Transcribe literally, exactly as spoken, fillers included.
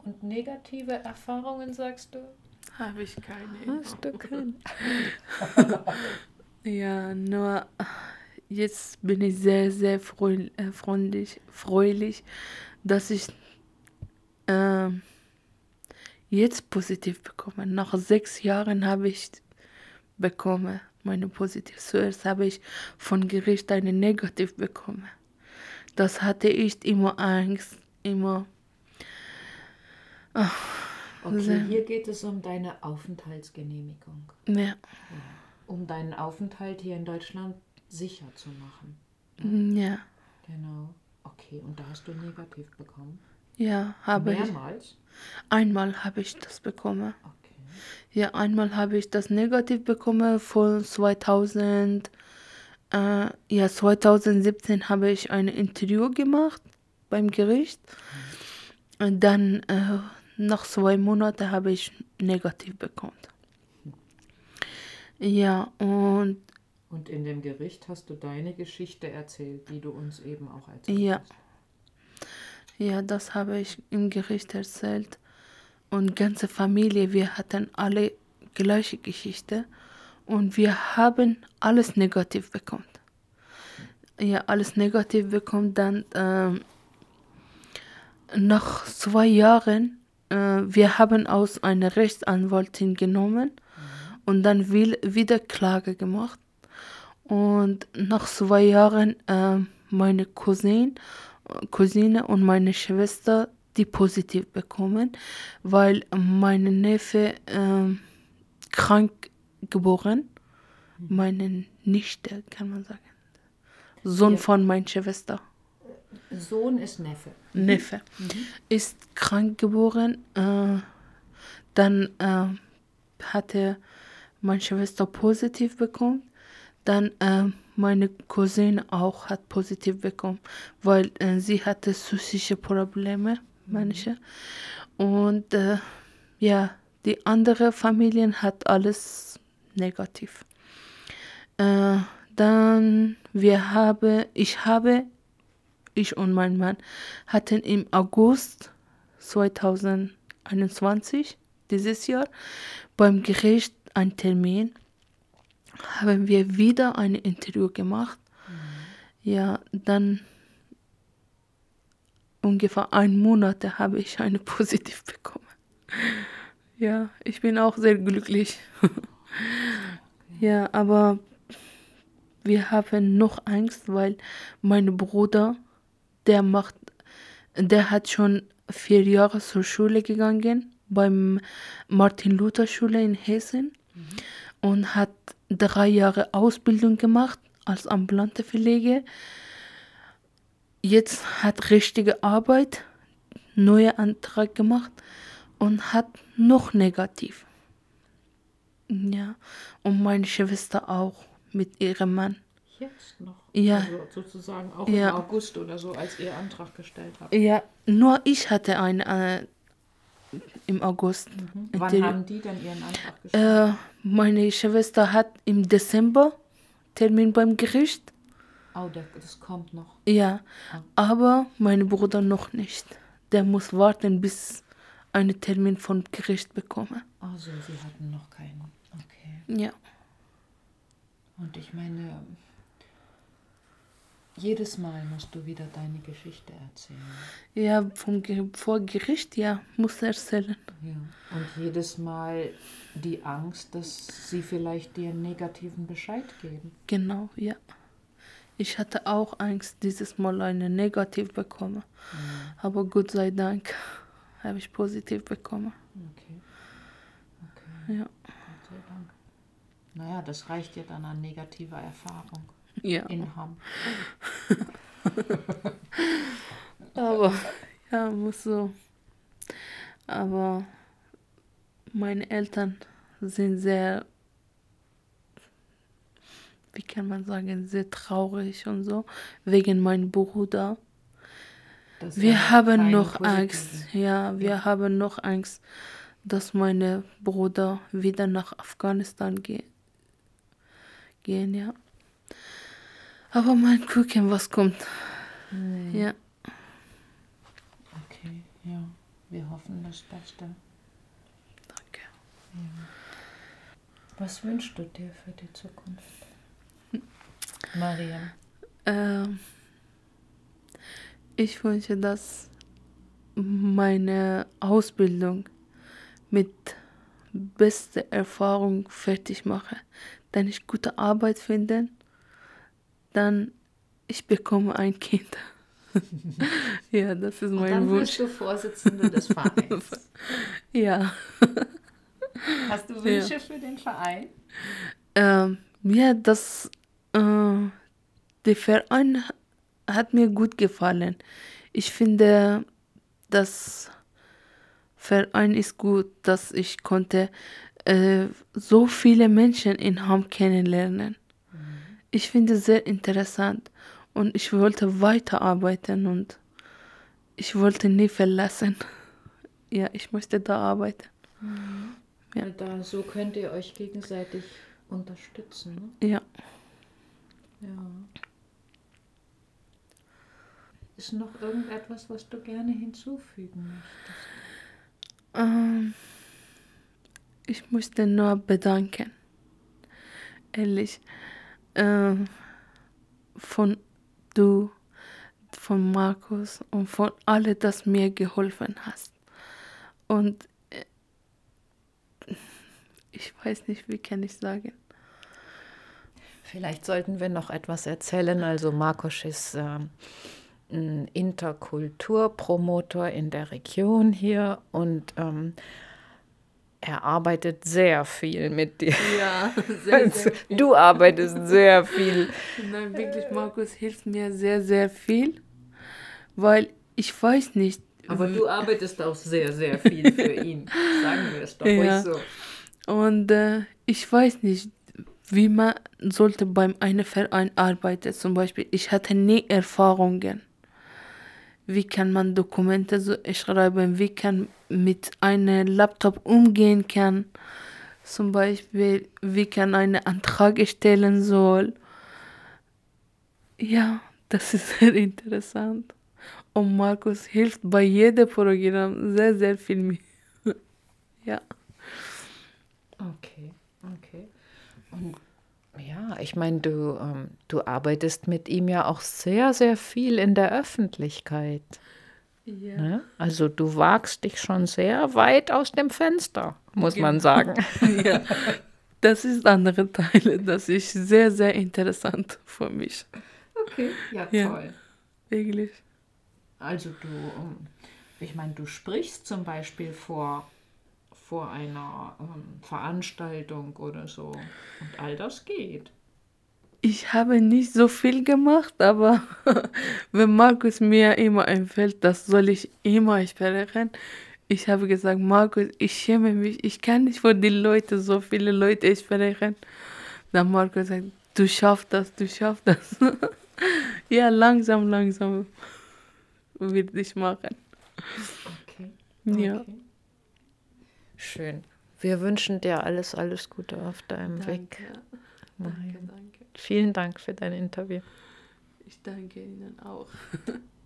Und negative Erfahrungen, sagst du? Habe ich keine. Hast du keine? Ja, nur jetzt bin ich sehr, sehr freu äh, freundlich, freulich, dass ich äh, jetzt positiv bekomme. Nach sechs Jahren habe ich bekomme meine positiv. Zuerst habe ich von Gericht eine negativ bekommen. Das hatte ich immer Angst, immer. Okay, sehr, hier geht es um deine Aufenthaltsgenehmigung. ja, Ja. Um deinen Aufenthalt hier in Deutschland sicher zu machen. ja, Genau. Okay, und da hast du negativ bekommen? ja, habe ich. Mehrmals? Einmal habe ich das bekommen. Okay. Ja, einmal habe ich das negativ bekommen von zweitausend. Äh, ja, zweitausendsiebzehn habe ich ein Interview gemacht beim Gericht. Und dann äh, nach zwei Monaten habe ich negativ bekommen. Ja, und Und in dem Gericht hast du deine Geschichte erzählt, die du uns eben auch erzählt ja, hast. ja, das habe ich im Gericht erzählt. Und ganze Familie, wir hatten alle gleiche Geschichte. Und wir haben alles negativ bekommen. Ja, alles negativ bekommen. Dann ähm, nach zwei Jahren, äh, wir haben aus einer Rechtsanwältin genommen und dann will, wieder Klage gemacht. Und nach zwei Jahren äh, meine Cousin, Cousine und meine Schwester, die positiv bekommen, weil meine Neffe äh, krank geboren, meine Nichte, kann man sagen. Sohn Ja. von meiner Schwester. Sohn ist Neffe. Neffe. Ist krank geboren. Äh, dann äh, hatte meine Schwester positiv bekommen. Dann äh, meine Cousine auch hat positiv bekommen, weil äh, sie hatte psychische Probleme, manche. Und äh, ja, die andere Familien hat alles negativ. Äh, dann wir habe, ich habe, ich und mein Mann hatten im August zweitausendeinundzwanzig, dieses Jahr, beim Gericht einen Termin. Haben wir wieder ein Interview gemacht. Ja, dann ungefähr einen Monat habe ich eine positiv bekommen. Ja, ich bin auch sehr glücklich. Ja, aber wir haben noch Angst, weil mein Bruder, der macht, der hat schon vier Jahre zur Schule gegangen, beim Martin-Luther-Schule in Hessen und hat drei Jahre Ausbildung gemacht als ambulante Pflege. Jetzt hat richtige Arbeit, neuer Antrag gemacht und hat noch negativ. Ja, und meine Schwester auch mit ihrem Mann. Jetzt noch? Ja. Also sozusagen auch Ja. im August oder so, als ihr Antrag gestellt habt. Ja, nur ich hatte einen äh, im August. Mhm. Wann Die- haben die dann ihren Antrag gestellt? Äh, meine Schwester hat im Dezember Termin beim Gericht. Oh, der, das kommt noch. Ja, aber mein Bruder noch nicht. Der muss warten, bis einen Termin vom Gericht bekomme. Also, sie hatten noch keinen. Okay. Ja, Und ich meine, jedes Mal musst du wieder deine Geschichte erzählen. ja, vom Ge- vor Gericht, ja, muss erzählen. Ja. Und jedes Mal die Angst, dass sie vielleicht dir einen negativen Bescheid geben. Genau, ja. Ich hatte auch Angst, dieses Mal eine negativ bekomme. Aber Gott sei Dank habe ich positiv bekommen. Okay. Okay. Ja. Gott sei Dank. Naja, das reicht ja dann an negativer Erfahrung Ja. in Hamm. Aber ja, muss so. Aber meine Eltern sind sehr, wie kann man sagen, sehr traurig und so, wegen meinem Bruder. Dass Wir er haben keinen noch positiven- Angst, ja, wir Ja. haben noch Angst, dass meine Bruder wieder nach Afghanistan ge gehen, ja. Aber mal gucken, was kommt. Ja, Okay, ja. Wir hoffen hoffen das Beste. Danke. Ja. Was wünschst du dir für die Zukunft, Mariam? Ähm, ich wünsche, dass meine Ausbildung mit bester Erfahrung fertig mache, dann ich gute Arbeit finde, dann ich bekomme ein Kind. Ja, das ist Und mein dann Wunsch. wirst du Vorsitzende des Vereins. Ja. Hast du Wünsche ja. für den Verein? Ähm, ja, das äh, der Verein hat mir gut gefallen. Ich finde, das Verein ist gut, dass ich konnte äh, so viele Menschen in Ham kennenlernen. Mhm. Ich finde es sehr interessant und ich wollte weiterarbeiten und ich wollte nie verlassen. Ja, ich möchte da arbeiten. Mhm. Ja. Da, so könnt ihr euch gegenseitig unterstützen. Ne? Ja. Ja. Ist noch irgendetwas, was du gerne hinzufügen möchtest? Ähm, ich möchte nur bedanken. Ehrlich. Ähm, von du, von Markus und von alle, das mir geholfen hast. Und äh, ich weiß nicht, wie kann ich sagen. Vielleicht sollten wir noch etwas erzählen. Also Markus ist äh, ein Interkulturpromotor in der Region hier und ähm, er arbeitet sehr viel mit dir. Ja, sehr, sehr viel. Du arbeitest sehr viel. Nein, wirklich, Markus hilft mir sehr, sehr viel, weil ich weiß nicht. Aber du arbeitest auch sehr, sehr viel für ihn. Sagen wir es doch ja. ruhig so. Und äh, ich weiß nicht, wie man sollte beim einem Verein arbeiten. Zum Beispiel, ich hatte nie Erfahrungen. Wie kann man Dokumente so schreiben? Wie kann mit einem Laptop umgehen kann? Zum Beispiel, wie kann einen Antrag stellen soll. Ja, das ist sehr interessant. Und Markus hilft bei jedem Programm sehr, sehr viel mir. Ja. Okay, okay. Und ja, ich meine, du, ähm, du arbeitest mit ihm ja auch sehr, sehr viel in der Öffentlichkeit. Ja. Ne? Also du wagst dich schon sehr weit aus dem Fenster, muss Genau. man sagen. Ja. Das ist andere Teile, das ist sehr, sehr interessant für mich. Okay, ja, Ja. toll. Wirklich. Also du, ähm, ich meine, du sprichst zum Beispiel vor, vor einer ähm, Veranstaltung oder so und all das geht. Ich habe nicht so viel gemacht, aber wenn Markus mir immer empfiehlt, das soll ich immer sprechen, ich habe gesagt, Markus, ich schäme mich, ich kann nicht vor den Leuten so viele Leute sprechen. Dann Markus sagt, du schaffst das, du schaffst das. Ja, langsam, langsam will ich machen. Okay. Ja. Okay. Schön. Wir wünschen dir alles, alles Gute auf deinem Danke. Weg. Danke, danke. Vielen Dank für dein Interview. Ich danke Ihnen auch.